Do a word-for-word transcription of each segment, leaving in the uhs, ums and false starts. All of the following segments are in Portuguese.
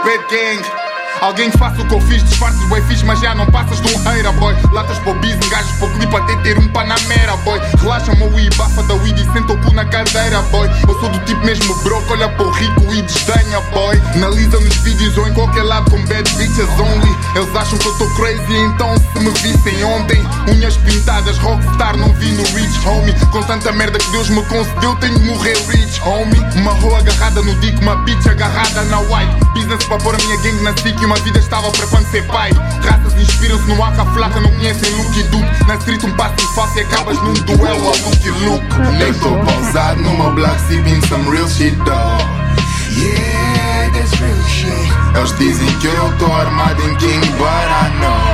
bad gang. Alguém que faça o que eu fiz, disfarces bué fixe, mas já não passas de um hater, boy. Latas para o business, gajos para o clipe até ter um panamera, boy. Relaxa-me o weed, bafa da weed e senta o cu na cadeira, boy. Eu sou do tipo mesmo broke, olha para o rico e desdenha, boy. Analisa nos vídeos ou em qualquer lado com bad bitches only. Eles acham que eu tô crazy, então se me vissem ontem, unhas pintadas, rockstar, não vi no Rich, homie. Com tanta merda que Deus me concedeu, tenho de morrer rich, homie. Uma roa agarrada no dick, uma bitch agarrada na white. Business para pôr a minha gang na sick. Uma vida estava para quando ser pai. Raças inspiram-se no Aka Flaca, não conhecem Luke e Duke. Na street um passo em falso e acabas num duelo a Luke e Luke. Nem tô pausado no meu block, sipping some real shit, dog. Yeah, that's real shit. Eles dizem que eu tô armado em King, but I know.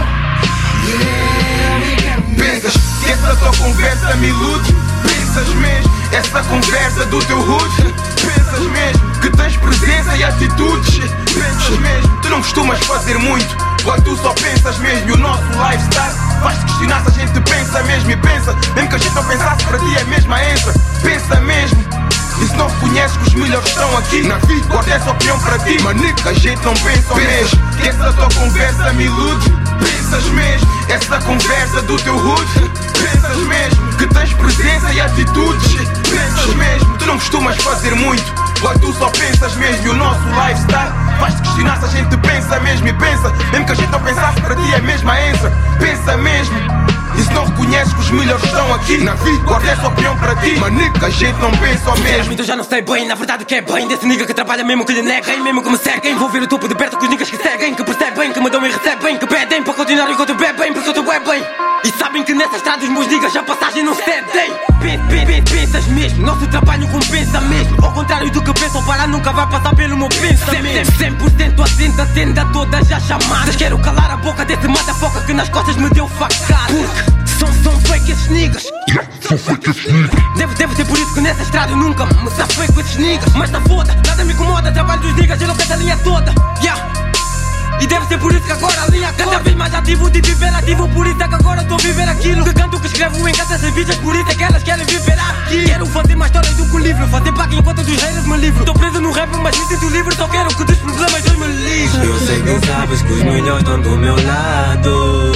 Yeah, pensas que essa tua conversa me ilude? Pensas mesmo, essa conversa do teu hood? Pensas mesmo que tens presença e atitudes? Pensas mesmo, tu não costumas fazer muito, pois tu só pensas mesmo. E o nosso lifestyle faz-te questionar se a gente pensa mesmo. E pensa, mesmo que a gente não pensasse, para ti é mesmo a answer. Pensa mesmo, e se não reconheces que os melhores estão aqui na vida, guarda essa opinião para ti, manica, a gente não pensa mesmo que essa tua conversa me ilude? Pensas mesmo, essa conversa do teu hood? Pensas mesmo que tens presença e atitudes? Pensas mesmo, tu não costumas fazer muito, pois tu só pensas mesmo. E o nosso lifestyle faz-te questionar se a gente pensa mesmo. E pensa, mesmo que a gente não pensasse, para ti é mesmo a answer. Pensa mesmo, e se não reconheces que os melhores estão aqui na vida, guarda essa opinião para ti, manica, a gente não pensa o mesmo. Eu já não sei bem, na verdade o que é bem desse nigga que trabalha mesmo que lhe neguem, mesmo que me seguem. Vou ver o topo de perto com os niggas que seguem, que percebem, que me dão e recebem, que pedem para continuar enquanto eu bebem, porque eu tô bem bem. E sabem que nessa estrada os meus niggas a passagem não cedem. Pensas mesmo, nosso trabalho compensa mesmo. Ao contrário do que pensam, parar nunca vai passar pelo meu pensamento. cem por cento atento, atenda a todas as chamadas. Quero calar a boca desse motherfucker que nas costas me deu facada. Porque são, são fake esses niggas. são fake esses niggas. Deve, deve ser por isso que nessa estrada eu nunca me safei com esses niggas. Mas tá foda, nada me incomoda, trabalho dos niggas, eu não quero a linha toda. Yeah. E deve ser por isso que agora a linha cada vez mais ativo de viver ativo. Por isso é que agora estou a viver aquilo que canto, que escrevo em casa cervejas. Por isso é que elas querem viver aqui. Quero fazer mais histórias do que o livro, fazer placa enquanto dos haters me livro. Estou preso no rap mas me sinto livre, só quero que dos problemas eu me livre. Eu sei que sabes que os melhores estão do meu lado,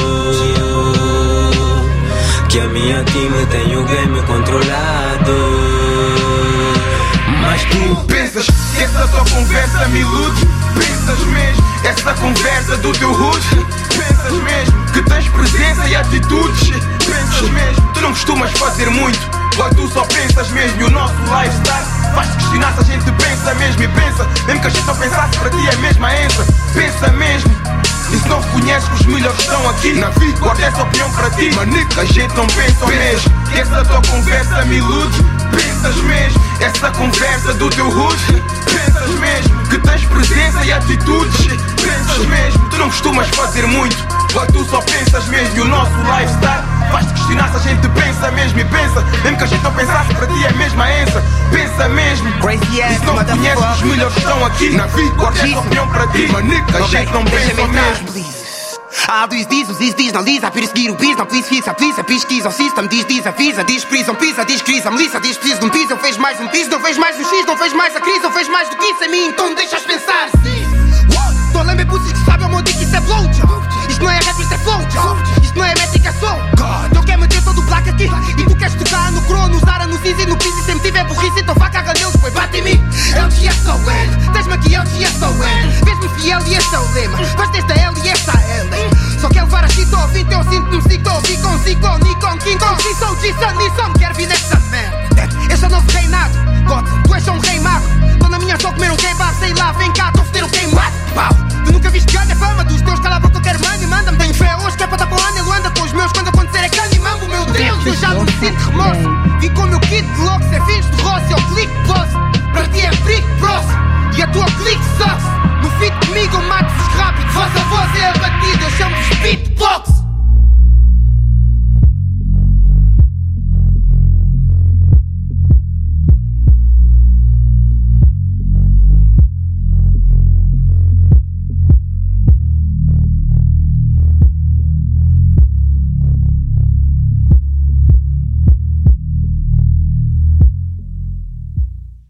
que a minha time tem o game controlado. Mas tu pensas que essa tua conversa me ilude? Pensas mesmo, essa conversa do teu hood? Pensas mesmo que tens presença e atitudes? Pensas mesmo, tu não costumas fazer muito, pois tu só pensas mesmo. E o nosso lifestyle faz-te questionar se a gente pensa mesmo. E pensa, mesmo que a gente não pensasse, para ti é mesmo a answer. Pensa mesmo, e se não reconheces que os melhores estão aqui na vida, guarda essa opinião para ti, manica, a gente não pensa mesmo que essa tua conversa me ilude? Pensas mesmo, essa conversa do teu hood? Pensas mesmo que tens presença e atitudes? Pensas mesmo, tu não costumas fazer muito, pois tu só pensas mesmo. E o nosso lifestyle faz-te questionar se a gente pensa mesmo. E pensa, mesmo que a gente não pensasse, para ti é mesmo a answer. Pensa mesmo, e se não reconheces que os melhores estão aqui na vida, guarda essa opinião para ti, manica, a gente não pensa mesmo. Ah, diz, diz, os diz, diz, não diz, a seguir o bis, não please, fixa, please, pesquisa, o system, diz, diz, avisa, diz, prison, pisa, diz, crise, a melissa, diz, preciso de um piso, eu vejo mais um piso, não vejo mais um X, não vejo mais a crise, eu vejo mais do que isso em mim, então deixas pensar, sim. Tô a lembrar pussies que sabem, meu dick, isso é blowjob. Isto não é rap, isto é flowjob. Isto não é métrica, sou God. Eu quero meter todo o placa aqui, e tu queres tocar no crono, usar a no cis e no piso, e sempre tiver burrice, então vá caga neles, foi bate em mim. L G S O N, tens-me aqui L G S O N, vês-me fiel e esse é o lema, vais desta L e essa L. Só quer levar a shit ao vinte, eu sinto-me psico, vi com Zico, Nikon, King Kong, G, sou G, Sun, Nissan,